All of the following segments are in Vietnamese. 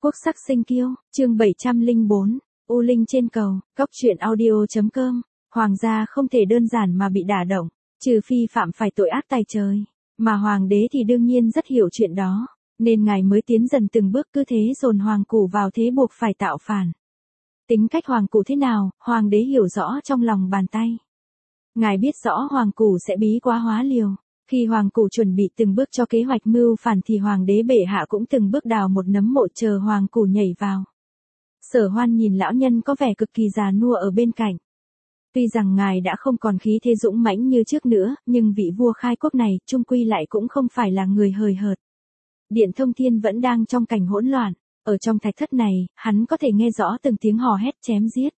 Quốc sắc sinh kiêu, chương 704, U Linh trên cầu, Cóc truyện audio.com, Hoàng gia không thể đơn giản mà bị đả động, trừ phi phạm phải tội ác tày trời. Mà hoàng đế thì đương nhiên rất hiểu chuyện đó, nên ngài mới tiến dần từng bước cứ thế dồn hoàng củ vào thế buộc phải tạo phản. Tính cách hoàng củ thế nào, hoàng đế hiểu rõ trong lòng bàn tay. Ngài biết rõ hoàng củ sẽ bí quá hóa liều. Khi hoàng củ chuẩn bị từng bước cho kế hoạch mưu phản thì hoàng đế bệ hạ cũng từng bước đào một nấm mộ chờ hoàng củ nhảy vào. Sở Hoan nhìn lão nhân có vẻ cực kỳ già nua ở bên cạnh. Tuy rằng ngài đã không còn khí thế dũng mãnh như trước nữa, nhưng vị vua khai quốc này chung quy lại cũng không phải là người hời hợt. Điện Thông Thiên vẫn đang trong cảnh hỗn loạn, ở trong thạch thất này, hắn có thể nghe rõ từng tiếng hò hét chém giết.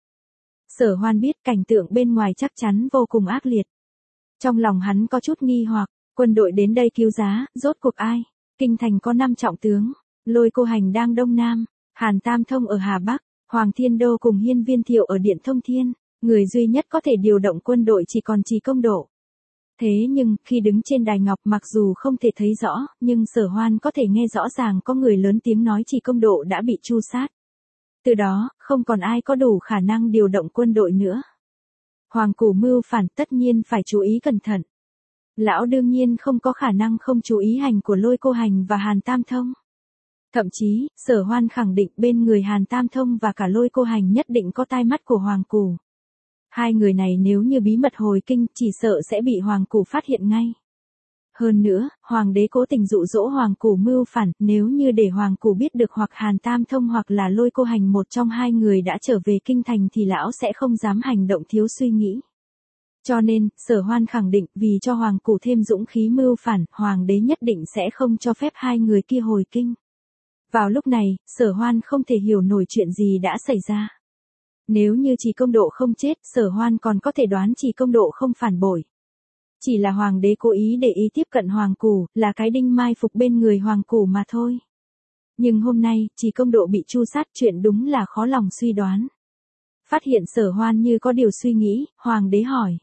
Sở Hoan biết cảnh tượng bên ngoài chắc chắn vô cùng ác liệt. Trong lòng hắn có chút nghi hoặc, quân đội đến đây cứu giá, rốt cuộc ai? Kinh thành có 5 trọng tướng, Lôi Cô Hành đang Đông Nam, Hàn Tam Thông ở Hà Bắc, Hoàng Thiên Đô cùng Hiên Viên Thiệu ở Điện Thông Thiên, người duy nhất có thể điều động quân đội chỉ còn Trì Công Độ. Thế nhưng, khi đứng trên đài ngọc mặc dù không thể thấy rõ, nhưng Sở Hoan có thể nghe rõ ràng có người lớn tiếng nói Trì Công Độ đã bị tru sát. Từ đó, không còn ai có đủ khả năng điều động quân đội nữa. Hoàng củ mưu phản tất nhiên phải chú ý cẩn thận. Lão đương nhiên không có khả năng không chú ý hành của Lôi Cô Hành và Hàn Tam Thông. Thậm chí, Sở Hoan khẳng định bên người Hàn Tam Thông và cả Lôi Cô Hành nhất định có tai mắt của hoàng củ. Hai người này nếu như bí mật hồi kinh chỉ sợ sẽ bị hoàng củ phát hiện ngay. Hơn nữa, hoàng đế cố tình dụ dỗ hoàng củ mưu phản, nếu như để hoàng củ biết được hoặc Hàn Tam Thông hoặc là Lôi Cô Hành một trong hai người đã trở về kinh thành thì lão sẽ không dám hành động thiếu suy nghĩ. Cho nên, Sở Hoan khẳng định vì cho hoàng củ thêm dũng khí mưu phản, hoàng đế nhất định sẽ không cho phép hai người kia hồi kinh. Vào lúc này, Sở Hoan không thể hiểu nổi chuyện gì đã xảy ra. Nếu như Trì Công Độ không chết, Sở Hoan còn có thể đoán Trì Công Độ không phản bội. Chỉ là hoàng đế cố ý để ý tiếp cận hoàng củ, là cái đinh mai phục bên người hoàng củ mà thôi. Nhưng hôm nay, Trì Công Độ bị tru sát chuyện đúng là khó lòng suy đoán. Phát hiện Sở Hoan như có điều suy nghĩ, hoàng đế hỏi.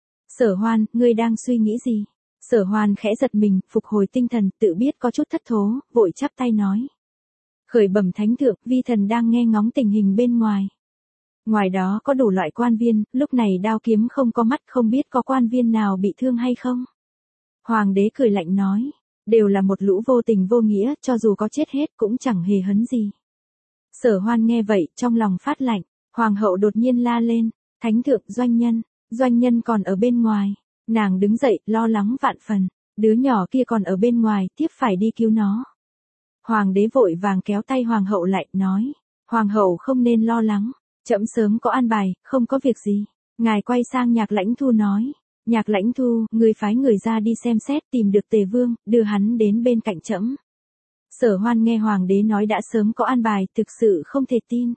Sở Hoan, ngươi đang suy nghĩ gì? Sở Hoan khẽ giật mình, phục hồi tinh thần, tự biết có chút thất thố, vội chắp tay nói. Khởi bẩm thánh thượng, vi thần đang nghe ngóng tình hình bên ngoài. Ngoài đó có đủ loại quan viên, lúc này đao kiếm không có mắt, không biết có quan viên nào bị thương hay không. Hoàng đế cười lạnh nói, đều là một lũ vô tình vô nghĩa, cho dù có chết hết cũng chẳng hề hấn gì. Sở Hoan nghe vậy, trong lòng phát lạnh, hoàng hậu đột nhiên la lên, thánh thượng doanh nhân còn ở bên ngoài. Nàng đứng dậy, lo lắng vạn phần, đứa nhỏ kia còn ở bên ngoài, tiếp phải đi cứu nó. Hoàng đế vội vàng kéo tay hoàng hậu lại, nói, hoàng hậu không nên lo lắng. Trẫm sớm có an bài, không có việc gì. Ngài quay sang Nhạc Lãnh Thu nói. Nhạc Lãnh Thu, người phái người ra đi xem xét tìm được Tề Vương, đưa hắn đến bên cạnh trẫm. Sở Hoan nghe hoàng đế nói đã sớm có an bài, thực sự không thể tin.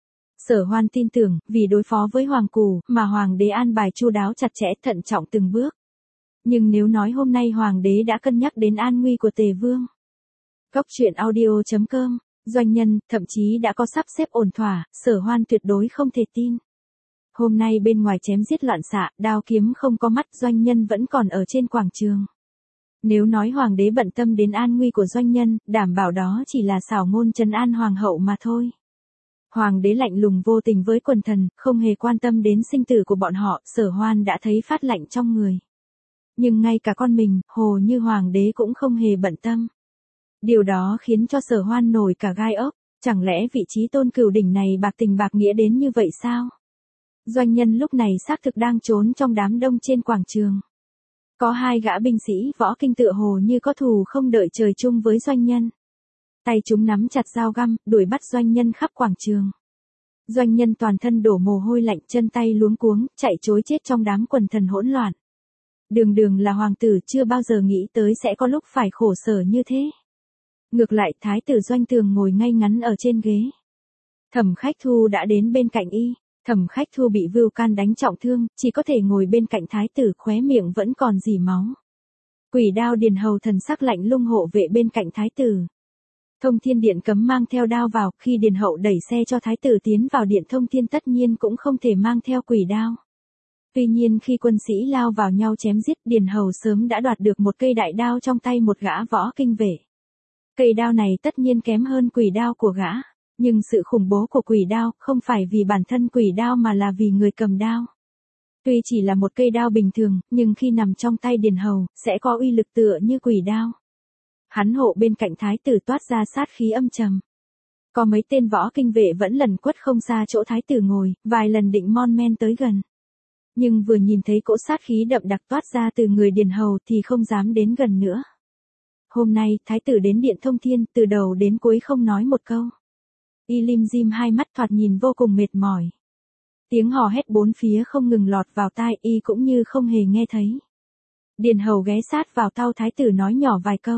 Sở Hoan tin tưởng, vì đối phó với hoàng củ, mà hoàng đế an bài chu đáo chặt chẽ thận trọng từng bước. Nhưng nếu nói hôm nay hoàng đế đã cân nhắc đến an nguy của Tề Vương. Cóc truyện audio.com, doanh nhân, thậm chí đã có sắp xếp ổn thỏa, Sở Hoan tuyệt đối không thể tin. Hôm nay bên ngoài chém giết loạn xạ, đao kiếm không có mắt, doanh nhân vẫn còn ở trên quảng trường. Nếu nói hoàng đế bận tâm đến an nguy của doanh nhân, đảm bảo đó chỉ là xảo ngôn trấn an hoàng hậu mà thôi. Hoàng đế lạnh lùng vô tình với quần thần, không hề quan tâm đến sinh tử của bọn họ, Sở Hoan đã thấy phát lạnh trong người. Nhưng ngay cả con mình, hồ như hoàng đế cũng không hề bận tâm. Điều đó khiến cho Sở Hoan nổi cả gai ốc, chẳng lẽ vị trí tôn cửu đỉnh này bạc tình bạc nghĩa đến như vậy sao? Doanh nhân lúc này xác thực đang trốn trong đám đông trên quảng trường. Có hai gã binh sĩ võ kinh tựa hồ như có thù không đợi trời chung với doanh nhân. Tay chúng nắm chặt dao găm, đuổi bắt doanh nhân khắp quảng trường. Doanh nhân toàn thân đổ mồ hôi lạnh, chân tay luống cuống, chạy trối chết trong đám quần thần hỗn loạn. Đường là hoàng tử, chưa bao giờ nghĩ tới sẽ có lúc phải khổ sở như thế. Ngược lại, thái tử Doanh Tường ngồi ngay ngắn ở trên ghế. Thẩm Khách Thu đã đến bên cạnh y. Thẩm Khách Thu bị Vưu Can đánh trọng thương, chỉ có thể ngồi bên cạnh thái tử, khóe miệng vẫn còn rỉ máu. Quỷ Đao Điền Hầu thần sắc lạnh lùng hộ vệ bên cạnh thái tử. Thông Thiên Điện cấm mang theo đao vào, khi Điền Hậu đẩy xe cho thái tử tiến vào điện Thông Thiên tất nhiên cũng không thể mang theo quỷ đao. Tuy nhiên khi quân sĩ lao vào nhau chém giết, Điền Hầu sớm đã đoạt được một cây đại đao trong tay một gã võ kinh vệ. Cây đao này tất nhiên kém hơn quỷ đao của gã. Nhưng sự khủng bố của quỷ đao không phải vì bản thân quỷ đao mà là vì người cầm đao. Tuy chỉ là một cây đao bình thường, nhưng khi nằm trong tay Điền Hầu, sẽ có uy lực tựa như quỷ đao. Hắn hộ bên cạnh thái tử toát ra sát khí âm trầm. Có mấy tên võ kinh vệ vẫn lẩn quất không xa chỗ thái tử ngồi, vài lần định mon men tới gần. Nhưng vừa nhìn thấy cỗ sát khí đậm đặc toát ra từ người Điền Hầu thì không dám đến gần nữa. Hôm nay, thái tử đến điện Thông Thiên, từ đầu đến cuối không nói một câu. Y lim dim hai mắt thoạt nhìn vô cùng mệt mỏi. Tiếng hò hét bốn phía không ngừng lọt vào tai, y cũng như không hề nghe thấy. Điền Hầu ghé sát vào tai thái tử nói nhỏ vài câu.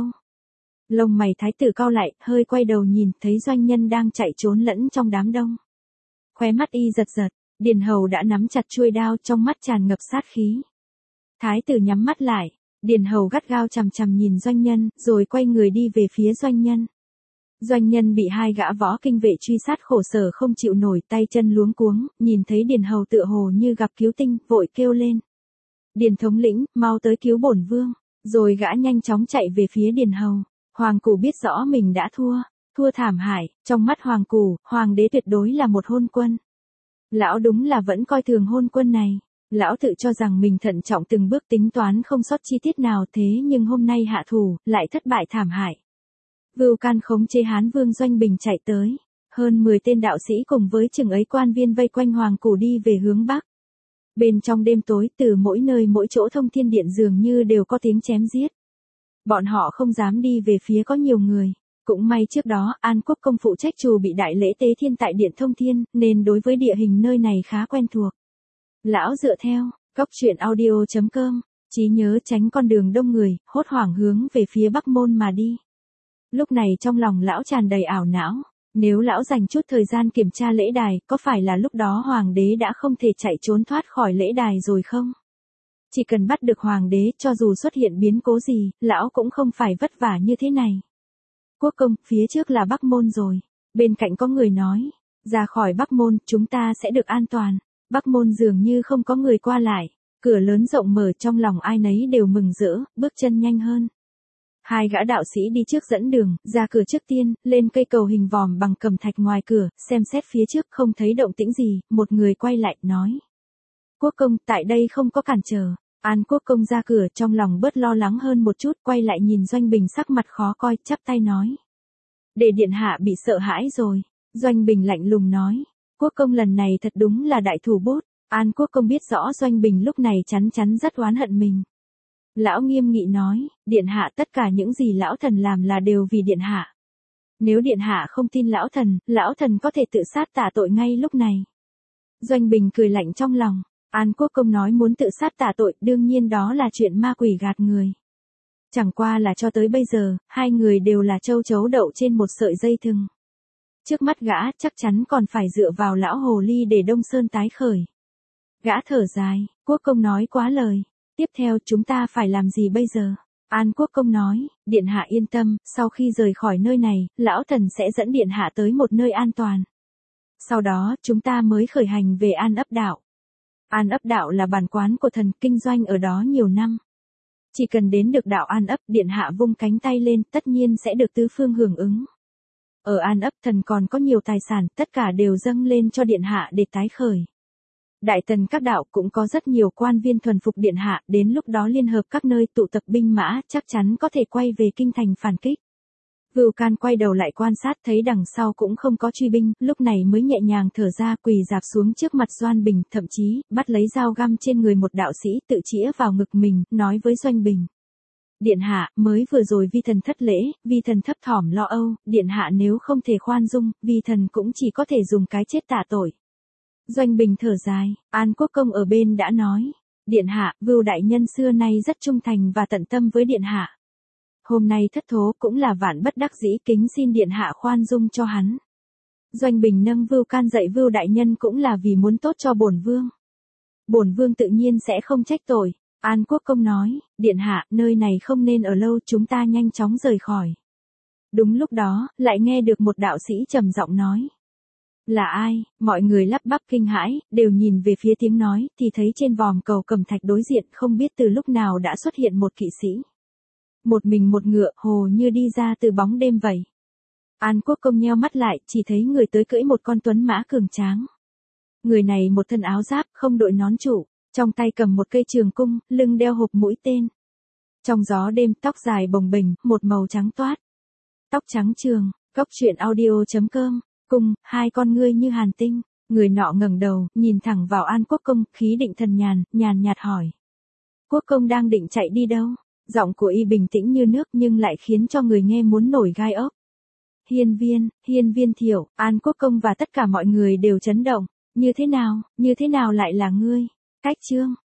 Lông mày thái tử cau lại, hơi quay đầu nhìn, thấy doanh nhân đang chạy trốn lẫn trong đám đông. Khóe mắt y giật giật, Điền Hầu đã nắm chặt chuôi đao, trong mắt tràn ngập sát khí. Thái tử nhắm mắt lại, Điền Hầu gắt gao chằm chằm nhìn doanh nhân, rồi quay người đi về phía doanh nhân. Doanh nhân bị hai gã võ kinh vệ truy sát khổ sở không chịu nổi, tay chân luống cuống, nhìn thấy Điền Hầu tựa hồ như gặp cứu tinh, vội kêu lên. Điền thống lĩnh, mau tới cứu bổn vương, rồi gã nhanh chóng chạy về phía Điền Hầu. Hoàng Cù biết rõ mình đã thua thảm hại, trong mắt Hoàng Cù, hoàng đế tuyệt đối là một hôn quân. Lão đúng là vẫn coi thường hôn quân này. Lão tự cho rằng mình thận trọng từng bước tính toán không sót chi tiết nào, thế nhưng hôm nay hạ thủ, lại thất bại thảm hại. Vưu Can khống chế Hán Vương Doanh Bình chạy tới. Hơn 10 tên đạo sĩ cùng với chừng ấy quan viên vây quanh Hoàng Cù đi về hướng Bắc. Bên trong đêm tối, từ mỗi nơi mỗi chỗ Thông Thiên Điện dường như đều có tiếng chém giết. Bọn họ không dám đi về phía có nhiều người. Cũng may trước đó, An Quốc công phụ trách trù bị đại lễ tế thiên tại Điện Thông Thiên, nên đối với địa hình nơi này khá quen thuộc. Lão dựa theo, góc truyện audio.com, trí nhớ tránh con đường đông người, hốt hoảng hướng về phía Bắc Môn mà đi. Lúc này trong lòng lão tràn đầy ảo não, nếu lão dành chút thời gian kiểm tra lễ đài, có phải là lúc đó hoàng đế đã không thể chạy trốn thoát khỏi lễ đài rồi không? Chỉ cần bắt được hoàng đế, cho dù xuất hiện biến cố gì, lão cũng không phải vất vả như thế này. Quốc công, phía trước là Bắc Môn rồi. Bên cạnh có người nói, ra khỏi Bắc Môn, chúng ta sẽ được an toàn. Bắc Môn dường như không có người qua lại, cửa lớn rộng mở, trong lòng ai nấy đều mừng rỡ, bước chân nhanh hơn. Hai gã đạo sĩ đi trước dẫn đường, ra cửa trước tiên, lên cây cầu hình vòm bằng cẩm thạch ngoài cửa, xem xét phía trước không thấy động tĩnh gì, một người quay lại, nói. Quốc công, tại đây không có cản trở. An Quốc công ra cửa, trong lòng bớt lo lắng hơn một chút, quay lại nhìn Doanh Bình sắc mặt khó coi, chắp tay nói. Để điện hạ bị sợ hãi rồi. Doanh Bình lạnh lùng nói. Quốc công lần này thật đúng là đại thủ bút. An Quốc công biết rõ Doanh Bình lúc này chắn rất oán hận mình. Lão nghiêm nghị nói, điện hạ, tất cả những gì lão thần làm là đều vì điện hạ. Nếu điện hạ không tin lão thần có thể tự sát tạ tội ngay lúc này. Doanh Bình cười lạnh trong lòng. An Quốc công nói muốn tự sát tạ tội, đương nhiên đó là chuyện ma quỷ gạt người. Chẳng qua là cho tới bây giờ, hai người đều là châu chấu đậu trên một sợi dây thừng. Trước mắt gã chắc chắn còn phải dựa vào lão hồ ly để Đông Sơn tái khởi. Gã thở dài, Quốc công nói quá lời. Tiếp theo chúng ta phải làm gì bây giờ? An Quốc công nói, điện hạ yên tâm, sau khi rời khỏi nơi này, lão thần sẽ dẫn điện hạ tới một nơi an toàn. Sau đó chúng ta mới khởi hành về An Ấp Đạo. An Ấp Đạo là bản quán của thần, kinh doanh ở đó nhiều năm. Chỉ cần đến được đạo An Ấp, điện hạ vung cánh tay lên, tất nhiên sẽ được tứ phương hưởng ứng. Ở An Ấp thần còn có nhiều tài sản, tất cả đều dâng lên cho điện hạ để tái khởi. Đại tần các đạo cũng có rất nhiều quan viên thuần phục điện hạ, đến lúc đó liên hợp các nơi tụ tập binh mã, chắc chắn có thể quay về kinh thành phản kích. Vưu Can quay đầu lại quan sát, thấy đằng sau cũng không có truy binh, lúc này mới nhẹ nhàng thở ra, quỳ rạp xuống trước mặt Doan Bình, thậm chí bắt lấy dao găm trên người một đạo sĩ, tự chĩa vào ngực mình, nói với Doanh Bình. Điện hạ, mới vừa rồi vi thần thất lễ, vi thần thấp thỏm lo âu, điện hạ nếu không thể khoan dung, vi thần cũng chỉ có thể dùng cái chết tạ tội. Doanh Bình thở dài, An Quốc công ở bên đã nói, điện hạ, Vưu đại nhân xưa nay rất trung thành và tận tâm với điện hạ. Hôm nay thất thố cũng là vạn bất đắc dĩ, kính xin điện hạ khoan dung cho hắn. Doanh Bình nâng Vưu Can dậy, Vưu đại nhân cũng là vì muốn tốt cho bổn vương. Bổn vương tự nhiên sẽ không trách tội. An Quốc công nói, điện hạ, nơi này không nên ở lâu, chúng ta nhanh chóng rời khỏi. Đúng lúc đó, lại nghe được một đạo sĩ trầm giọng nói. Là ai? Mọi người lắp bắp kinh hãi, đều nhìn về phía tiếng nói, thì thấy trên vòm cầu cẩm thạch đối diện không biết từ lúc nào đã xuất hiện một kỵ sĩ. Một mình một ngựa, hồ như đi ra từ bóng đêm vậy. An Quốc Công nheo mắt lại, chỉ thấy người tới cưỡi một con tuấn mã cường tráng. Người này một thân áo giáp, không đội nón trụ, trong tay cầm một cây trường cung, lưng đeo hộp mũi tên. Trong gió đêm, tóc dài bồng bềnh, một màu trắng toát. Tóc trắng trường, Góc truyện audio.com, cùng, hai con ngươi như hàn tinh. Người nọ ngẩng đầu, nhìn thẳng vào An Quốc Công, khí định thần nhàn, nhàn nhạt hỏi. Quốc Công đang định chạy đi đâu? Giọng của y bình tĩnh như nước nhưng lại khiến cho người nghe muốn nổi gai ốc. Hiên viên Thiệu, An Quốc Công và tất cả mọi người đều chấn động. Như thế nào lại là ngươi? Cách Chương